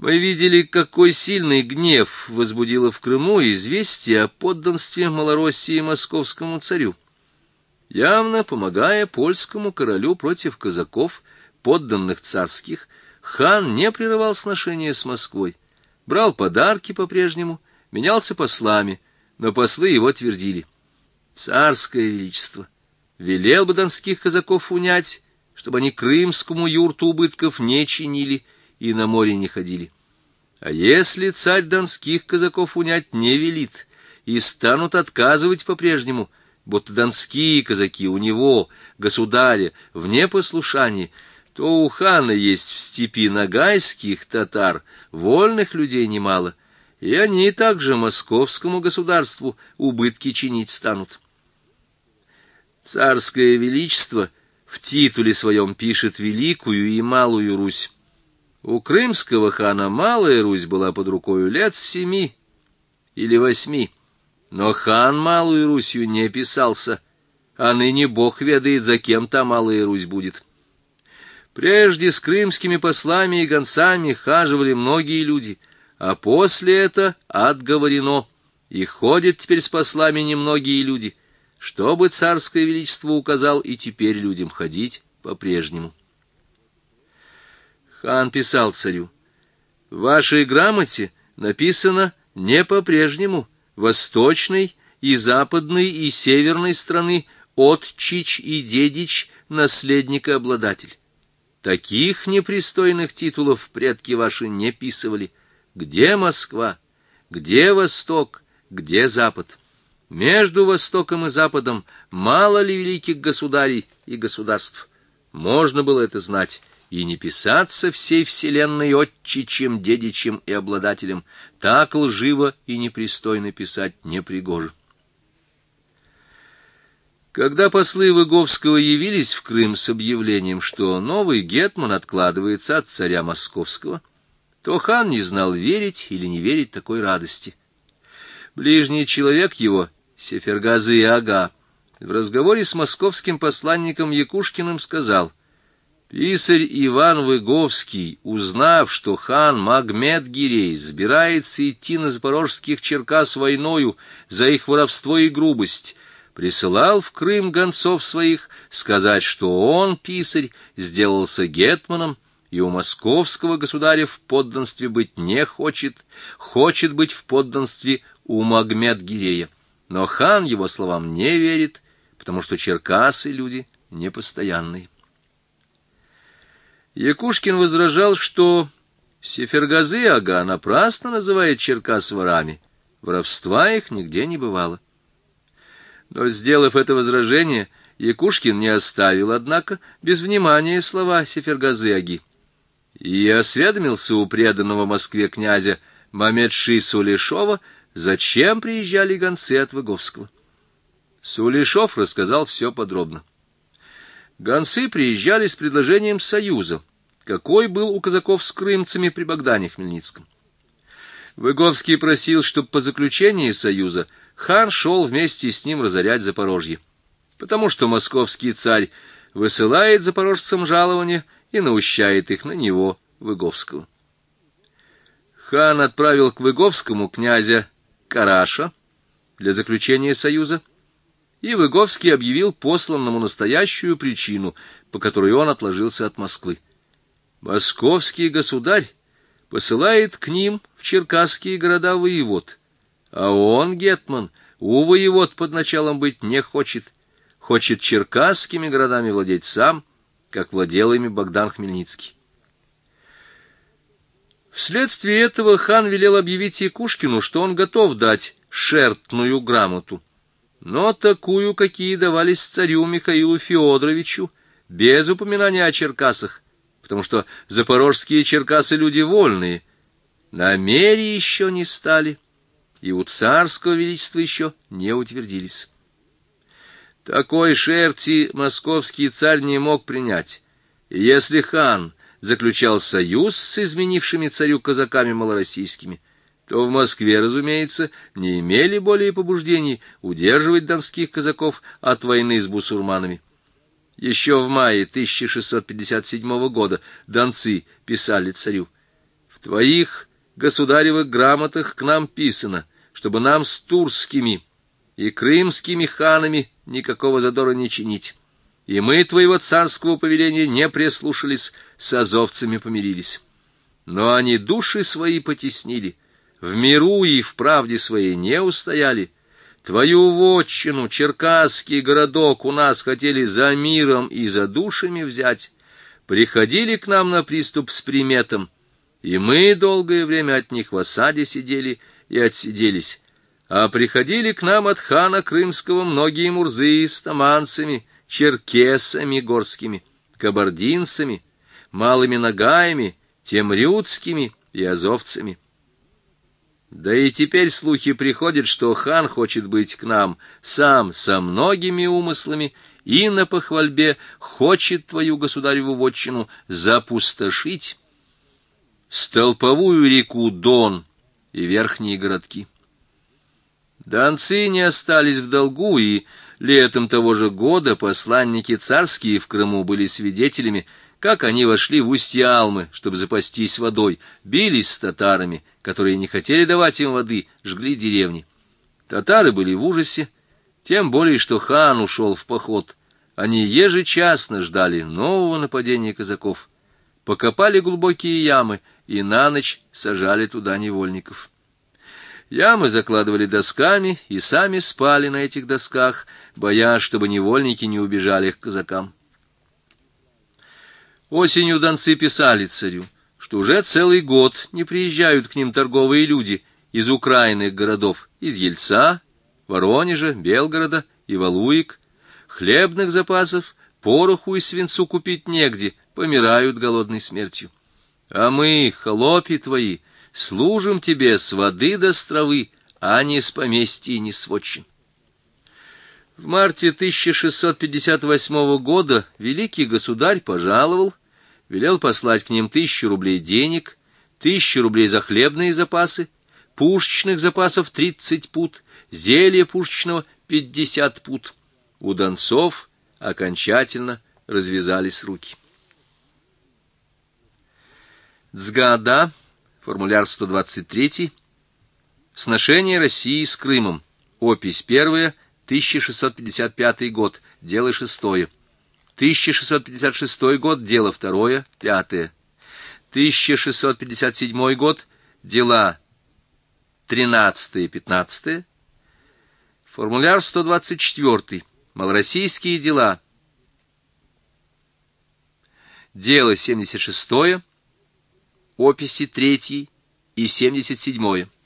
Мы видели, какой сильный гнев возбудило в Крыму известие о подданстве Малороссии московскому царю. Явно помогая польскому королю против казаков, подданных царских, хан не прерывал сношения с Москвой, брал подарки по-прежнему, менялся послами, но послы его твердили: «Царское величество велел бы донских казаков унять, чтобы они крымскому юрту убытков не чинили и на море не ходили. А если царь донских казаков унять не велит и станут отказывать по-прежнему, будто донские казаки у него, государя, в непослушании, то у хана есть в степи нагайских татар вольных людей немало, и они также московскому государству убытки чинить станут». Царское величество в титуле своем пишет Великую и Малую Русь. У крымского хана Малая Русь была под рукою лет 7 или 8, но хан Малую Русью не писался, а ныне Бог ведает, за кем та Малая Русь будет. Прежде с крымскими послами и гонцами хаживали многие люди, а после это отговорено, и ходят теперь с послами немногие люди, чтобы царское величество указал и теперь людям ходить по-прежнему. Хан писал царю: «В вашей грамоте написано не по-прежнему, восточной и западной и северной страны отчич и дедич, наследника-обладатель. Таких непристойных титулов предки ваши не писывали. Где Москва? Где Восток? Где Запад? Между Востоком и Западом мало ли великих государей и государств? Можно было это знать и не писаться всей вселенной отчичем, дедичем и обладателем. Так лживо и непристойно писать непригоже». Когда послы Выговского явились в Крым с объявлением, что новый гетман откладывается от царя московского, то хан не знал, верить или не верить такой радости. Ближний человек его, Сефергазы-ага, в разговоре с московским посланником Якушкиным сказал: «Писарь Иван Выговский, узнав, что хан Магмед-Гирей собирается идти на запорожских Черкас войною за их воровство и грубость, присылал в Крым гонцов своих сказать, что он, писарь, сделался гетманом и у московского государя в подданстве быть не хочет, хочет быть в подданстве у Магмед-Гирея. Но хан его словам не верит, потому что черкасы люди непостоянные». Якушкин возражал, что Сефергазы-ага напрасно называет Черкас ворами, воровства их нигде не бывало. Но, сделав это возражение, Якушкин не оставил, однако, без внимания слова Сефергазы-аги и осведомился у преданного Москве князя Мамедши Сулешова, зачем приезжали гонцы от Выговского. Сулешов рассказал все подробно. Гонцы приезжали с предложением союза, какой был у казаков с крымцами при Богдане Хмельницком. Выговский просил, чтобы по заключении союза хан шел вместе с ним разорять Запорожье, потому что московский царь высылает запорожцам жалования и наущает их на него, Выговского. Хан отправил к Выговскому князя Караша для заключения союза, и Выговский объявил посланному настоящую причину, по которой он отложился от Москвы. Московский государь посылает к ним в черкасские города воевод, а он, гетман, у воевод под началом быть не хочет, хочет черкасскими городами владеть сам, как владел ими Богдан Хмельницкий. Вследствие этого хан велел объявить Якушкину, что он готов дать шертную грамоту, но такую, какие давались царю Михаилу Феодоровичу, без упоминания о Черкасах, потому что запорожские Черкасы люди вольные, на мере еще не стали, и у царского величества еще не утвердились. Такой шерти московский царь не мог принять, и если хан заключал союз с изменившими царю казаками малороссийскими, то в Москве, разумеется, не имели более побуждений удерживать донских казаков от войны с бусурманами. Еще в мае 1657 года донцы писали царю: «В В твоих государевых грамотах к нам писано, чтобы нам с турскими и крымскими ханами никакого задора не чинить. И мы твоего царского повеления не прислушались, с азовцами помирились. Но они души свои потеснили, в миру и в правде своей не устояли. Твою вотчину, черкасский городок, у нас хотели за миром и за душами взять. Приходили к нам на приступ с приметом, и мы долгое время от них в осаде сидели и отсиделись. А приходили к нам от хана крымского многие мурзы с таманцами, черкесами горскими, кабардинцами, малыми нагаями, темрюцкими и азовцами. Да и теперь слухи приходят, что хан хочет быть к нам сам со многими умыслами и на похвальбе хочет твою государеву вотчину запустошить, столповую реку Дон и верхние городки. Донцы не остались в долгу, и летом того же года посланники царские в Крыму были свидетелями, как они вошли в устье Алмы, чтобы запастись водой, бились с татарами, которые не хотели давать им воды, жгли деревни. Татары были в ужасе, тем более, что хан ушел в поход. Они ежечасно ждали нового нападения казаков, покопали глубокие ямы и на ночь сажали туда невольников. Ямы закладывали досками и сами спали на этих досках, боясь, чтобы невольники не убежали к казакам. Осенью донцы писали царю, что уже целый год не приезжают к ним торговые люди из украинных городов, из Ельца, Воронежа, Белгорода и Валуек. Хлебных запасов, пороху и свинцу купить негде, помирают голодной смертью. А мы, холопи твои, служим тебе с воды до стравы, а не с поместья и не с вотчин. В марте 1658 года великий государь пожаловал, велел послать к ним 1000 рублей денег, 1000 рублей за хлебные запасы, пушечных запасов 30 пуд, зелья пушечного 50 пуд. У донцов окончательно развязались руки. Цгада, формуляр 123, сношение России с Крымом, опись 1, 1655 год, дело 6, 1656 год, дело 2, 5, 1657 год, дела 13, 15, формуляр 124, малороссийские дела, дело 76, описи 3 и 77.